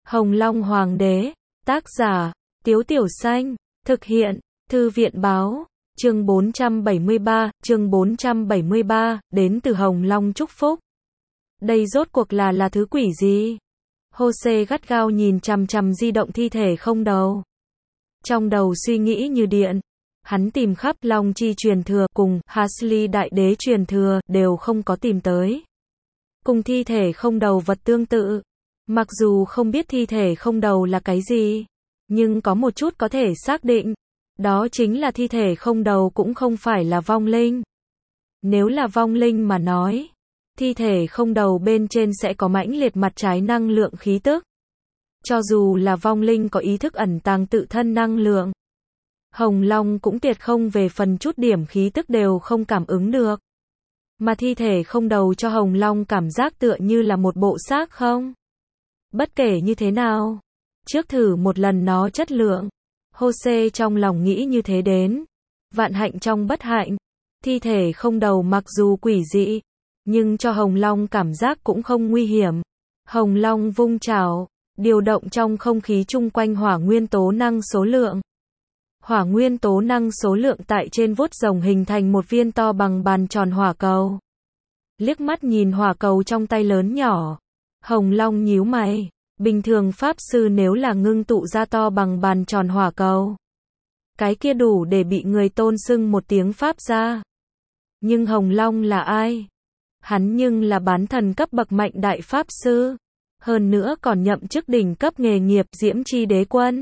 Hồng Long Hoàng đế, tác giả, Tiếu Tiểu Xanh, thực hiện, Thư viện báo, chương 473, đến từ Hồng Long chúc phúc. Đây rốt cuộc là thứ quỷ gì? Jose gắt gao nhìn chằm chằm di động thi thể không đầu. Trong đầu suy nghĩ như điện. Hắn tìm khắp Long Chi truyền thừa cùng Hasli đại đế truyền thừa đều không có tìm tới. Cùng thi thể không đầu vật tương tự. Mặc dù không biết thi thể không đầu là cái gì, nhưng có một chút có thể xác định. Đó chính là thi thể không đầu cũng không phải là vong linh. Nếu là vong linh mà nói, thi thể không đầu bên trên sẽ có mãnh liệt mặt trái năng lượng khí tức. Cho dù là vong linh có ý thức ẩn tàng tự thân năng lượng, Hồng Long cũng tuyệt không về phần chút điểm khí tức đều không cảm ứng được. Mà thi thể không đầu cho Hồng Long cảm giác tựa như là một bộ xác không. Bất kể như thế nào, trước thử một lần nó chất lượng. Jose trong lòng nghĩ như thế đến. Vạn hạnh trong bất hạnh. Thi thể không đầu mặc dù quỷ dị, nhưng cho Hồng Long cảm giác cũng không nguy hiểm. Hồng Long vung chảo, điều động trong không khí chung quanh hỏa nguyên tố năng số lượng. Hỏa nguyên tố năng số lượng tại trên vuốt rồng hình thành một viên to bằng bàn tròn hỏa cầu. Liếc mắt nhìn hỏa cầu trong tay lớn nhỏ, Hồng Long nhíu mày. Bình thường pháp sư nếu là ngưng tụ ra to bằng bàn tròn hỏa cầu, cái kia đủ để bị người tôn xưng một tiếng pháp gia. Nhưng Hồng Long là ai? Hắn nhưng là bán thần cấp bậc mạnh đại pháp sư. Hơn nữa còn nhậm chức đỉnh cấp nghề nghiệp Diễm Chi Đế Quân.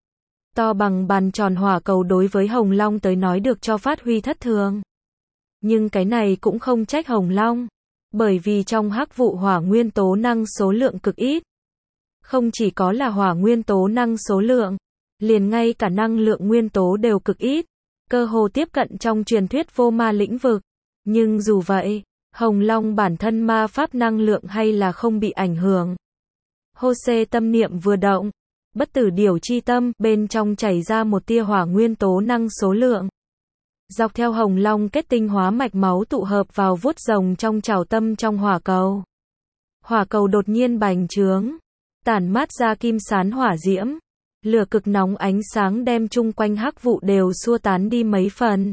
To bằng bàn tròn hỏa cầu đối với Hồng Long tới nói được cho phát huy thất thường. Nhưng cái này cũng không trách Hồng Long. Bởi vì trong hắc vụ hỏa nguyên tố năng số lượng cực ít. Không chỉ có là hỏa nguyên tố năng số lượng, liền ngay cả năng lượng nguyên tố đều cực ít, cơ hồ tiếp cận trong truyền thuyết vô ma lĩnh vực. Nhưng dù vậy, Hồng Long bản thân ma pháp năng lượng hay là không bị ảnh hưởng. Jose tâm niệm vừa động, bất tử điểu chi tâm, bên trong chảy ra một tia hỏa nguyên tố năng số lượng. Dọc theo Hồng Long kết tinh hóa mạch máu tụ hợp vào vuốt rồng trong trảo tâm trong hỏa cầu. Hỏa cầu đột nhiên bành trướng, tản mát ra kim sán hỏa diễm, lửa cực nóng ánh sáng đem chung quanh hắc vụ đều xua tán đi mấy phần.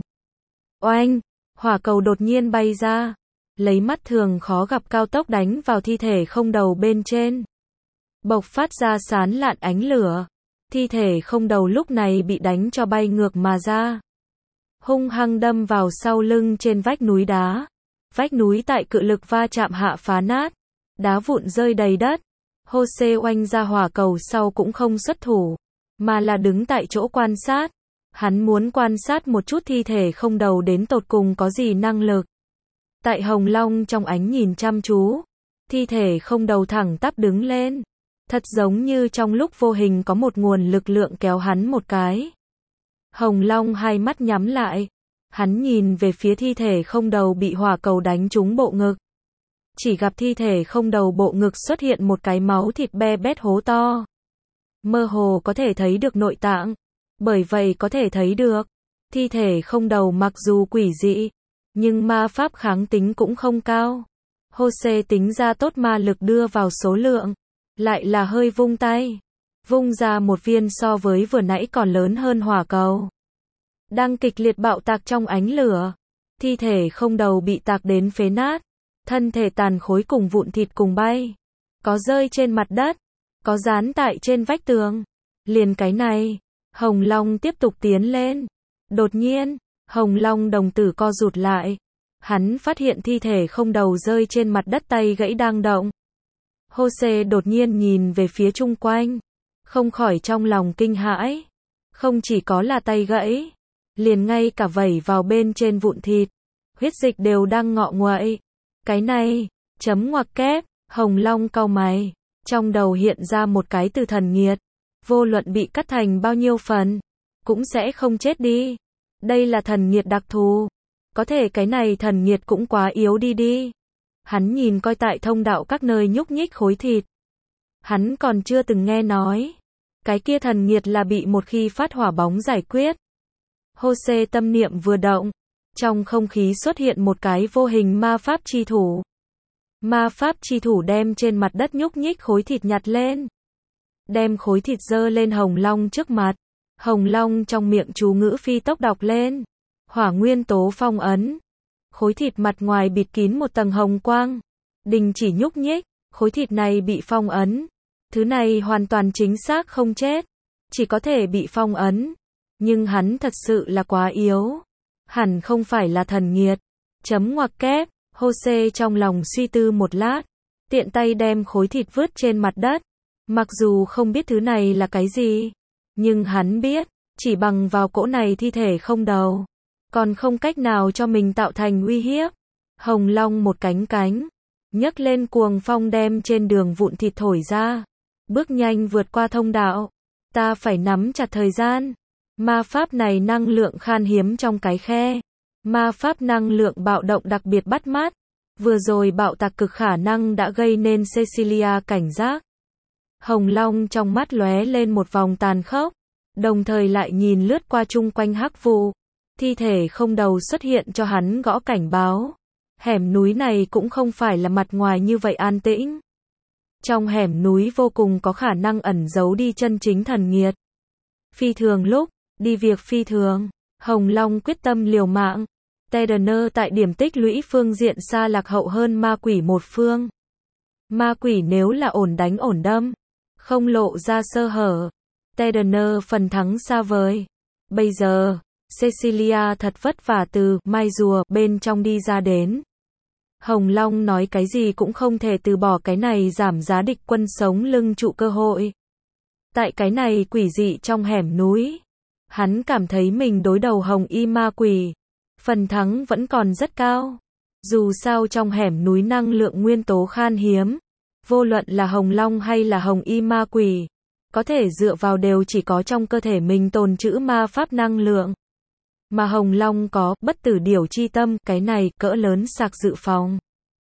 Oanh, hỏa cầu đột nhiên bay ra, lấy mắt thường khó gặp cao tốc đánh vào thi thể không đầu bên trên. Bộc phát ra sán lạn ánh lửa, thi thể không đầu lúc này bị đánh cho bay ngược mà ra. Hung hăng đâm vào sau lưng trên vách núi đá. Vách núi tại cự lực va chạm hạ phá nát, đá vụn rơi đầy đất. Jose oanh ra hỏa cầu sau cũng không xuất thủ, mà là đứng tại chỗ quan sát. Hắn muốn quan sát một chút thi thể không đầu đến tột cùng có gì năng lực. Tại Hồng Long trong ánh nhìn chăm chú, thi thể không đầu thẳng tắp đứng lên. Thật giống như trong lúc vô hình có một nguồn lực lượng kéo hắn một cái. Hồng Long hai mắt nhắm lại. Hắn nhìn về phía thi thể không đầu bị hỏa cầu đánh trúng bộ ngực. Chỉ gặp thi thể không đầu bộ ngực xuất hiện một cái máu thịt be bét hố to. Mơ hồ có thể thấy được nội tạng. Bởi vậy có thể thấy được, thi thể không đầu mặc dù quỷ dị, nhưng ma pháp kháng tính cũng không cao. Jose tính ra tốt ma lực đưa vào số lượng, lại là hơi vung tay. Vung ra một viên so với vừa nãy còn lớn hơn hỏa cầu. Đang kịch liệt bạo tạc trong ánh lửa. Thi thể không đầu bị tạc đến phế nát. Thân thể tàn khối cùng vụn thịt cùng bay. Có rơi trên mặt đất, có dán tại trên vách tường. Liền cái này, Hồng Long tiếp tục tiến lên. Đột nhiên, Hồng Long đồng tử co rụt lại. Hắn phát hiện thi thể không đầu rơi trên mặt đất tay gãy đang động. Jose đột nhiên nhìn về phía chung quanh, không khỏi trong lòng kinh hãi. Không chỉ có là tay gãy, liền ngay cả vẩy vào bên trên vụn thịt, huyết dịch đều đang ngọ nguậy. Cái này, chấm ngoặc kép, Hồng Long cau mày, trong đầu hiện ra một cái từ thần nghiệt. Vô luận bị cắt thành bao nhiêu phần, cũng sẽ không chết đi. Đây là thần nghiệt đặc thù. Có thể cái này thần nghiệt cũng quá yếu đi. Hắn nhìn coi tại thông đạo các nơi nhúc nhích khối thịt. Hắn còn chưa từng nghe nói. Cái kia thần nghiệt là bị một khi phát hỏa bóng giải quyết. Jose tâm niệm vừa động. Trong không khí xuất hiện một cái vô hình ma pháp chi thủ. Ma pháp chi thủ đem trên mặt đất nhúc nhích khối thịt nhặt lên. đem khối thịt dơ lên Hồng Long trước mặt. Hồng Long trong miệng chú ngữ phi tốc đọc lên. Hỏa nguyên tố phong ấn. Khối thịt mặt ngoài bịt kín một tầng hồng quang. Đình chỉ nhúc nhích, khối thịt này bị phong ấn. Thứ này hoàn toàn chính xác không chết, chỉ có thể bị phong ấn. Nhưng hắn thật sự là quá yếu. Hẳn không phải là thần nghiệt. Chấm ngoặc kép, Jose trong lòng suy tư một lát. Tiện tay đem khối thịt vứt trên mặt đất. Mặc dù không biết thứ này là cái gì, nhưng hắn biết, chỉ bằng vào cỗ này thi thể không đầu, còn không cách nào cho mình tạo thành uy hiếp. Hồng Long một cánh cánh, nhấc lên cuồng phong đem trên đường vụn thịt thổi ra. Bước nhanh vượt qua thông đạo. Ta phải nắm chặt thời gian. Ma pháp này năng lượng khan hiếm trong cái khe. Ma pháp năng lượng bạo động đặc biệt bắt mắt. Vừa rồi bạo tạc cực khả năng đã gây nên Cecilia cảnh giác. Hồng Long trong mắt lóe lên một vòng tàn khốc, đồng thời lại nhìn lướt qua chung quanh hắc vụ. Thi thể không đầu xuất hiện cho hắn gõ cảnh báo. Hẻm núi này cũng không phải là mặt ngoài như vậy an tĩnh. Trong hẻm núi vô cùng có khả năng ẩn giấu đi chân chính thần nghiệt. Phi thường lúc, đi việc phi thường. Hồng Long quyết tâm liều mạng. Tedener tại điểm tích lũy phương diện xa lạc hậu hơn ma quỷ một phương. Ma quỷ nếu là ổn đánh ổn đâm, không lộ ra sơ hở, Tedener phần thắng xa vời. Bây giờ, Cecilia thật vất vả từ mai rùa bên trong đi ra đến. Hồng Long nói cái gì cũng không thể từ bỏ cái này giảm giá địch quân sống lưng trụ cơ hội. Tại cái này quỷ dị trong hẻm núi, hắn cảm thấy mình đối đầu hồng y ma quỷ, phần thắng vẫn còn rất cao. Dù sao trong hẻm núi năng lượng nguyên tố khan hiếm, vô luận là Hồng Long hay là hồng y ma quỷ, có thể dựa vào đều chỉ có trong cơ thể mình tồn trữ ma pháp năng lượng. Mà Hồng Long có bất tử điểu chi tâm, cái này cỡ lớn sạc dự phòng.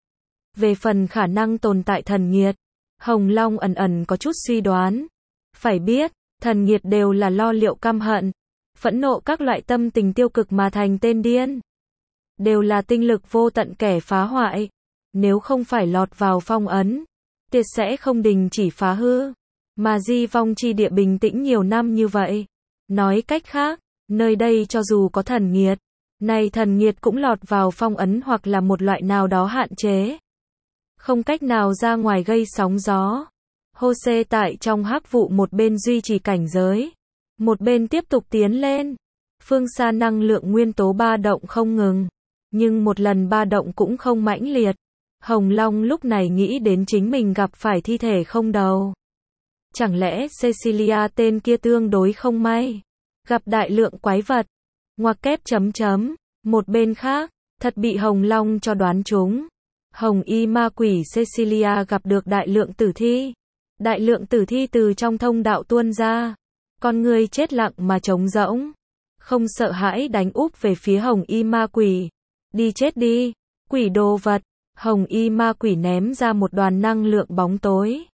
Về phần khả năng tồn tại thần nghiệt, Hồng Long ẩn ẩn có chút suy đoán. Phải biết, thần nghiệt đều là lo liệu căm hận, phẫn nộ các loại tâm tình tiêu cực mà thành tên điên. Đều là tinh lực vô tận kẻ phá hoại. Nếu không phải lọt vào phong ấn, tuyệt sẽ không đình chỉ phá hư. Mà di vong chi địa bình tĩnh nhiều năm như vậy. Nói cách khác, nơi đây cho dù có thần nghiệt, này thần nghiệt cũng lọt vào phong ấn hoặc là một loại nào đó hạn chế. Không cách nào ra ngoài gây sóng gió. Jose tại trong hắc vụ một bên duy trì cảnh giới, một bên tiếp tục tiến lên. Phương xa năng lượng nguyên tố ba động không ngừng, nhưng một lần ba động cũng không mãnh liệt. Hồng Long lúc này nghĩ đến chính mình gặp phải thi thể không đầu. Chẳng lẽ Cecilia tên kia tương đối không may, gặp đại lượng quái vật. Ngoặc kép chấm chấm. Một bên khác, thật bị Hồng Long cho đoán trúng. Hồng y ma quỷ Cecilia gặp được đại lượng tử thi. Đại lượng tử thi từ trong thông đạo tuôn ra. Con người chết lặng mà trống rỗng. Không sợ hãi đánh úp về phía hồng y ma quỷ. Đi chết đi, quỷ đồ vật. Hồng y ma quỷ ném ra một đoàn năng lượng bóng tối,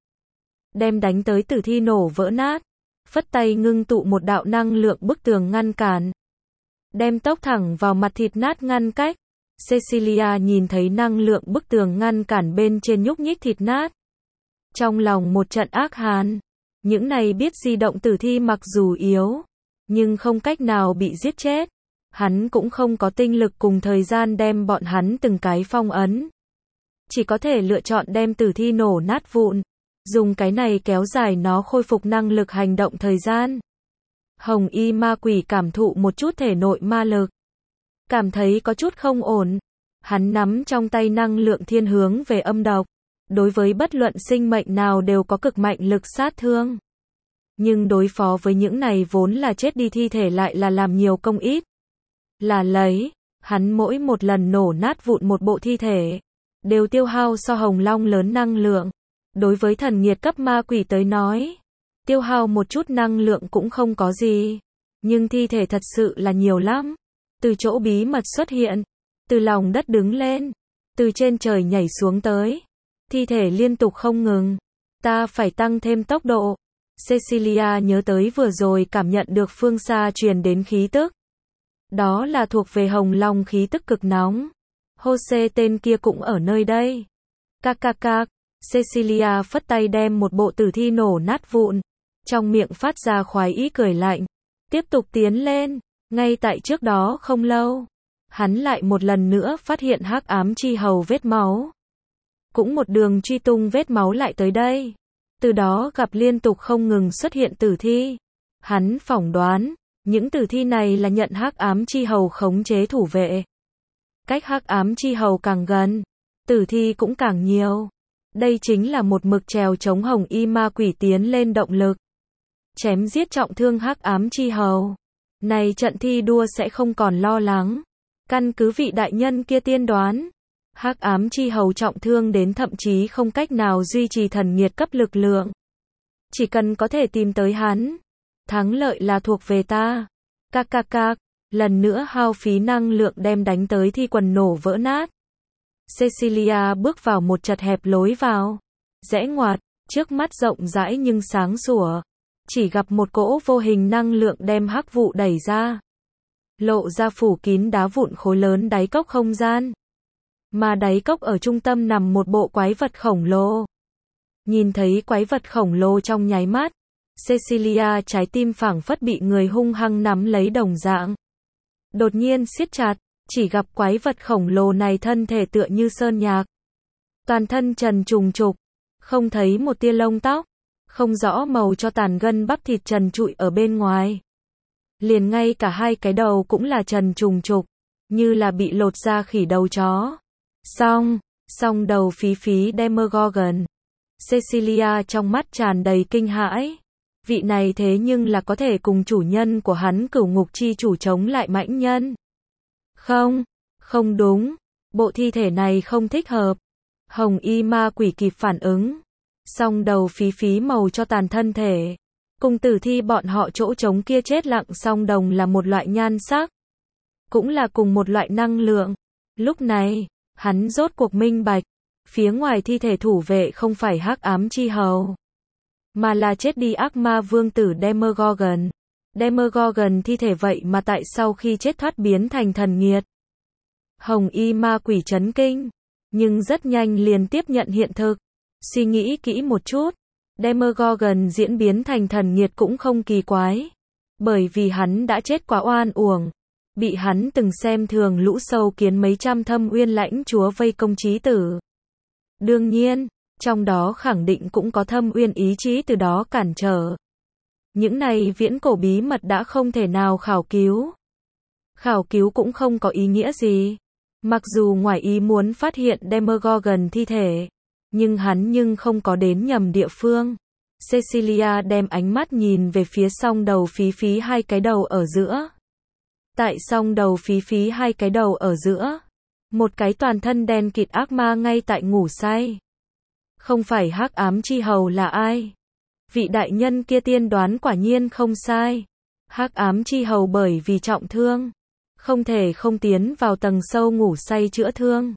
đem đánh tới tử thi nổ vỡ nát. Phất tay ngưng tụ một đạo năng lượng bức tường ngăn cản, đem tốc thẳng vào mặt thịt nát ngăn cách. Cecilia nhìn thấy năng lượng bức tường ngăn cản bên trên nhúc nhích thịt nát, trong lòng một trận ác hàn. Những này biết di động tử thi mặc dù yếu, nhưng không cách nào bị giết chết. Hắn cũng không có tinh lực cùng thời gian đem bọn hắn từng cái phong ấn. Chỉ có thể lựa chọn đem tử thi nổ nát vụn, dùng cái này kéo dài nó khôi phục năng lực hành động thời gian. Hồng y ma quỷ cảm thụ một chút thể nội ma lực, cảm thấy có chút không ổn. Hắn nắm trong tay năng lượng thiên hướng về âm độc, đối với bất luận sinh mệnh nào đều có cực mạnh lực sát thương. Nhưng đối phó với những này vốn là chết đi thi thể lại là làm nhiều công ít. Là lấy, hắn mỗi một lần nổ nát vụn một bộ thi thể, đều tiêu hao so Hồng Long lớn năng lượng. Đối với thần nghiệt cấp ma quỷ tới nói, tiêu hao một chút năng lượng cũng không có gì. Nhưng thi thể thật sự là nhiều lắm. Từ chỗ bí mật xuất hiện, từ lòng đất đứng lên, từ trên trời nhảy xuống tới. Thi thể liên tục không ngừng. Ta phải tăng thêm tốc độ. Cecilia nhớ tới vừa rồi cảm nhận được phương xa truyền đến khí tức. Đó là thuộc về Hồng Long khí tức cực nóng. Jose tên kia cũng ở nơi đây. Cạc. Cecilia phất tay đem một bộ tử thi nổ nát vụn. trong miệng phát ra khoái ý cười lạnh. Tiếp tục tiến lên, ngay tại trước đó không lâu, hắn lại một lần nữa phát hiện hắc ám chi hầu vết máu. Cũng một đường truy tung vết máu lại tới đây. Từ đó gặp liên tục không ngừng xuất hiện tử thi. Hắn phỏng đoán, những tử thi này là nhận hắc ám chi hầu khống chế thủ vệ. Cách hắc ám chi hầu càng gần, tử thi cũng càng nhiều. Đây chính là một mực trèo chống hồng y ma quỷ tiến lên động lực. Chém giết trọng thương hắc ám chi hầu. Này trận thi đua sẽ không còn lo lắng. Căn cứ vị đại nhân kia tiên đoán, hắc ám chi hầu trọng thương đến thậm chí không cách nào duy trì thần nghiệt cấp lực lượng. Chỉ cần có thể tìm tới hắn, thắng lợi là thuộc về ta. Cạc, lần nữa hao phí năng lượng đem đánh tới thi quần nổ vỡ nát. Cecilia bước vào một chật hẹp lối vào. Rẽ ngoặt, trước mắt rộng rãi nhưng sáng sủa. Chỉ gặp một cỗ vô hình năng lượng đem hắc vụ đẩy ra. Lộ ra phủ kín đá vụn khối lớn đáy cốc không gian. Mà đáy cốc ở trung tâm nằm một bộ quái vật khổng lồ. Nhìn thấy quái vật khổng lồ trong nháy mắt, Cecilia trái tim phảng phất bị người hung hăng nắm lấy đồng dạng. Đột nhiên siết chặt, chỉ gặp quái vật khổng lồ này thân thể tựa như sơn nhạc. Toàn thân trần trùng trục, không thấy một tia lông tóc, không rõ màu cho tàn gân bắp thịt trần trụi ở bên ngoài. Liền ngay cả hai cái đầu cũng là trần trùng trục, như là bị lột ra khỉ đầu chó. Song đầu phí Demogorgon. Cecilia trong mắt tràn đầy kinh hãi. Vị này thế nhưng là có thể cùng chủ nhân của hắn cửu ngục chi chủ chống lại mãnh nhân. Không đúng, bộ thi thể này không thích hợp. Hồng y ma quỷ kịp phản ứng. Song đầu phí màu cho tàn thân thể. Cùng tử thi bọn họ chỗ trống kia chết lặng song đồng là một loại nhan sắc. Cũng là cùng một loại năng lượng. Lúc này, hắn rốt cuộc minh bạch. Phía ngoài thi thể thủ vệ không phải hắc ám chi hầu, mà là chết đi ác ma vương tử Demogorgon. Demogorgon thi thể vậy mà tại sau khi chết thoát biến thành thần nghiệt. Hồng y ma quỷ chấn kinh, nhưng rất nhanh liền tiếp nhận hiện thực. Suy nghĩ kỹ một chút, Demogorgon diễn biến thành thần nghiệt cũng không kỳ quái. Bởi vì hắn đã chết quá oan uổng. Bị hắn từng xem thường lũ sâu kiến mấy trăm thâm uyên lãnh chúa vây công chí tử. Đương nhiên, trong đó khẳng định cũng có thâm uyên ý chí từ đó cản trở. Những này viễn cổ bí mật đã không thể nào khảo cứu. Khảo cứu cũng không có ý nghĩa gì. Mặc dù ngoài ý muốn phát hiện Demogorgon thi thể, nhưng không có đến nhầm địa phương. Cecilia đem ánh mắt nhìn về phía song đầu phí hai cái đầu ở giữa. Tại song đầu phí hai cái đầu ở giữa, một cái toàn thân đen kịt ác ma ngay tại ngủ say. Không phải hắc ám chi hầu là ai? Vị đại nhân kia tiên đoán quả nhiên không sai. Hắc ám chi hầu bởi vì trọng thương, không thể không tiến vào tầng sâu ngủ say chữa thương.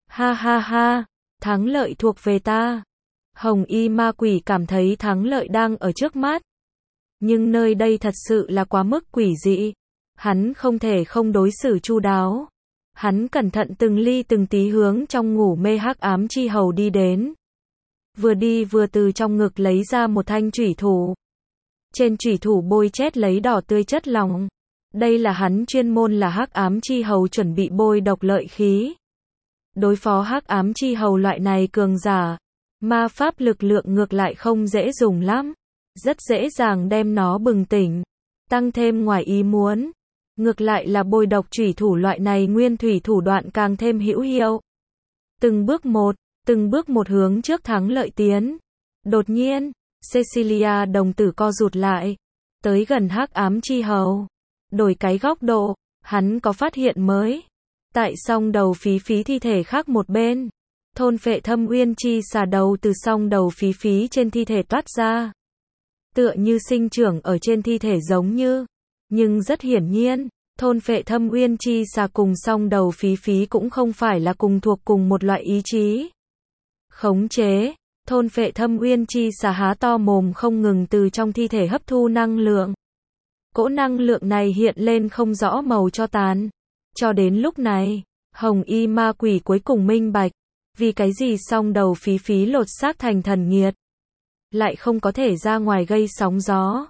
Ha, thắng lợi thuộc về ta. Hồng y ma quỷ cảm thấy thắng lợi đang ở trước mắt. Nhưng nơi đây thật sự là quá mức quỷ dị. Hắn không thể không đối xử chu đáo. Hắn cẩn thận từng ly từng tí hướng trong ngủ mê hắc ám chi hầu đi đến. Vừa đi vừa từ trong ngực lấy ra một thanh chủy thủ. Trên chủy thủ bôi chét lấy đỏ tươi chất lỏng. Đây là hắn chuyên môn là hắc ám chi hầu chuẩn bị bôi độc lợi khí. Đối phó hắc ám chi hầu loại này cường giả, ma pháp lực lượng ngược lại không dễ dùng lắm. Rất dễ dàng đem nó bừng tỉnh. Tăng thêm ngoài ý muốn. Ngược lại là bôi độc chủy thủ loại này nguyên thủy thủ đoạn càng thêm hữu hiệu. Từng bước một hướng trước thắng lợi tiến. Đột nhiên, Cecilia đồng tử co rụt lại. Tới gần hắc ám chi hầu. Đổi cái góc độ, hắn có phát hiện mới. Tại song đầu phí thi thể khác một bên. Thôn phệ thâm uyên chi xà đầu từ song đầu phí trên thi thể toát ra. Tựa như sinh trưởng ở trên thi thể giống như. Nhưng rất hiển nhiên, thôn phệ thâm uyên chi xà cùng song đầu phí cũng không phải là cùng thuộc cùng một loại ý chí. Khống chế, thôn phệ thâm uyên chi xà há to mồm không ngừng từ trong thi thể hấp thu năng lượng. Cỗ năng lượng này hiện lên không rõ màu cho tàn. Cho đến lúc này, hồng y ma quỷ cuối cùng minh bạch. Vì cái gì song đầu phí lột xác thành thần nghiệt. lại không có thể ra ngoài gây sóng gió.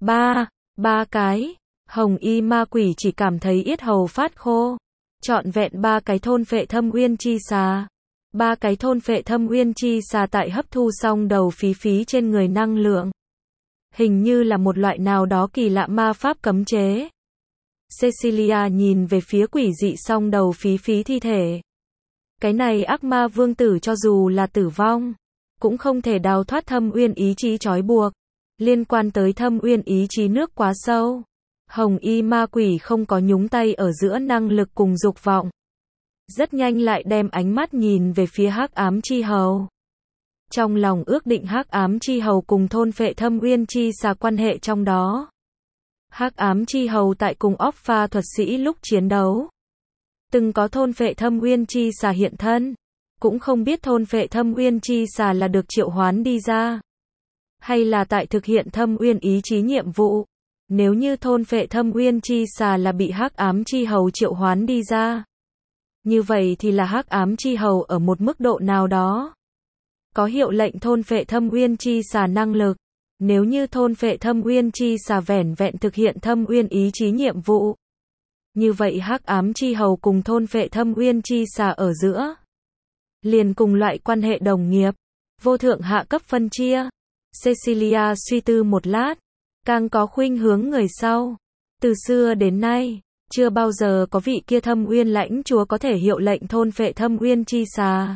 Ba cái, hồng y ma quỷ chỉ cảm thấy yết hầu phát khô. Trọn vẹn 3 cái thôn phệ thâm uyên chi xà. 3 cái thôn phệ thâm uyên chi xà tại hấp thu xong đầu phí phí trên người năng lượng. Hình như là một loại nào đó kỳ lạ ma pháp cấm chế. Cecilia nhìn về phía quỷ dị song đầu phí phí thi thể. Cái này ác ma vương tử cho dù là tử vong, cũng không thể đào thoát thâm uyên ý chí trói buộc. Liên quan tới thâm uyên ý chí nước quá sâu. Hồng y ma quỷ không có nhúng tay ở giữa năng lực cùng dục vọng. Rất nhanh lại đem ánh mắt nhìn về phía hắc ám chi hầu. Trong lòng ước định hắc ám chi hầu cùng thôn phệ thâm uyên chi xà quan hệ trong đó. Hắc ám chi hầu tại cùng óc pha thuật sĩ lúc chiến đấu. Từng có thôn phệ thâm uyên chi xà hiện thân. Cũng không biết thôn phệ thâm uyên chi xà là được triệu hoán đi ra. Hay là tại thực hiện thâm uyên ý chí nhiệm vụ. Nếu như thôn phệ thâm uyên chi xà là bị hắc ám chi hầu triệu hoán đi ra. Như vậy thì là hắc ám chi hầu ở một mức độ nào đó. Có hiệu lệnh thôn phệ thâm uyên chi xà năng lực. Nếu như thôn phệ thâm uyên chi xà vẻn vẹn thực hiện thâm uyên ý chí nhiệm vụ. Như vậy hắc ám chi hầu cùng thôn phệ thâm uyên chi xà ở giữa. Liền cùng loại quan hệ đồng nghiệp. Vô thượng hạ cấp phân chia. Cecilia suy tư một lát. Càng có khuynh hướng người sau. Từ xưa đến nay, chưa bao giờ có vị kia thâm uyên lãnh chúa có thể hiệu lệnh thôn phệ thâm uyên chi xà.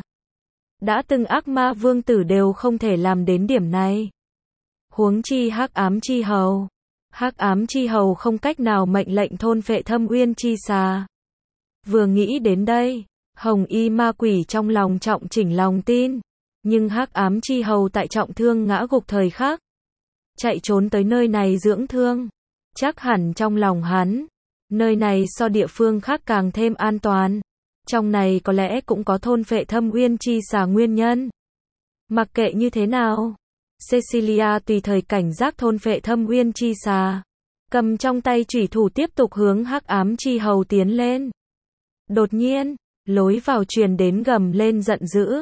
Đã từng ác ma vương tử đều không thể làm đến điểm này. Huống chi hắc ám chi hầu. Hắc ám chi hầu không cách nào mệnh lệnh thôn phệ thâm uyên chi xà. Vừa nghĩ đến đây, hồng y ma quỷ trong lòng trọng chỉnh lòng tin. Nhưng hắc ám chi hầu tại trọng thương ngã gục thời khắc. Chạy trốn tới nơi này dưỡng thương. Chắc hẳn trong lòng hắn, nơi này so địa phương khác càng thêm an toàn. Trong này có lẽ cũng có thôn phệ thâm uyên chi xà nguyên nhân. Mặc kệ như thế nào, Cecilia tùy thời cảnh giác thôn phệ thâm uyên chi xà. Cầm trong tay chủy thủ tiếp tục hướng hắc ám chi hầu tiến lên. Đột nhiên, lối vào truyền đến gầm lên giận dữ.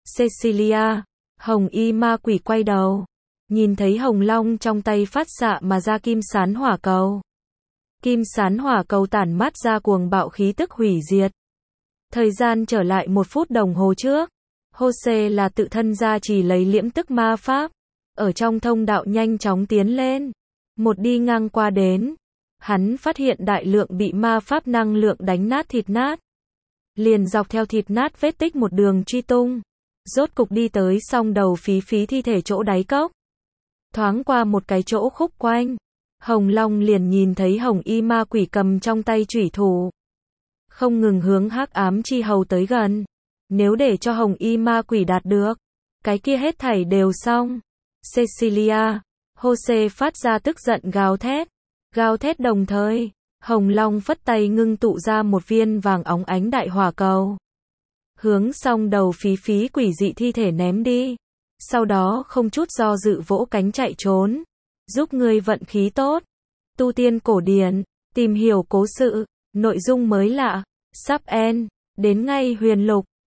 Cecilia, hồng y ma quỷ quay đầu. Nhìn thấy hồng long trong tay phát xạ mà ra kim sán hỏa cầu. Kim sán hỏa cầu tản mát ra cuồng bạo khí tức hủy diệt. Thời gian trở lại 1 phút đồng hồ trước. Jose là tự thân ra chỉ lấy liễm tức ma pháp. Ở trong thông đạo nhanh chóng tiến lên. Một đi ngang qua đến. Hắn phát hiện đại lượng bị ma pháp năng lượng đánh nát thịt nát. Liền dọc theo thịt nát vết tích một đường truy tung. Rốt cục đi tới song đầu phí phí thi thể chỗ đáy cốc. Thoáng qua một cái chỗ khúc quanh. Hồng Long liền nhìn thấy hồng y ma quỷ cầm trong tay chủy thủ. Không ngừng hướng hắc ám chi hầu tới gần. Nếu để cho hồng y ma quỷ đạt được. Cái kia hết thảy đều xong. Cecilia, Jose phát ra tức giận gào thét. Gào thét đồng thời. Hồng Long phất tay ngưng tụ ra một viên vàng óng ánh đại hỏa cầu. Hướng song đầu phí phí quỷ dị thi thể ném đi. Sau đó không chút do dự vỗ cánh chạy trốn. Giúp ngươi vận khí tốt. Tu tiên cổ điển. Tìm hiểu cố sự. Nội dung mới lạ. Sub N. Đến ngay huyền lục.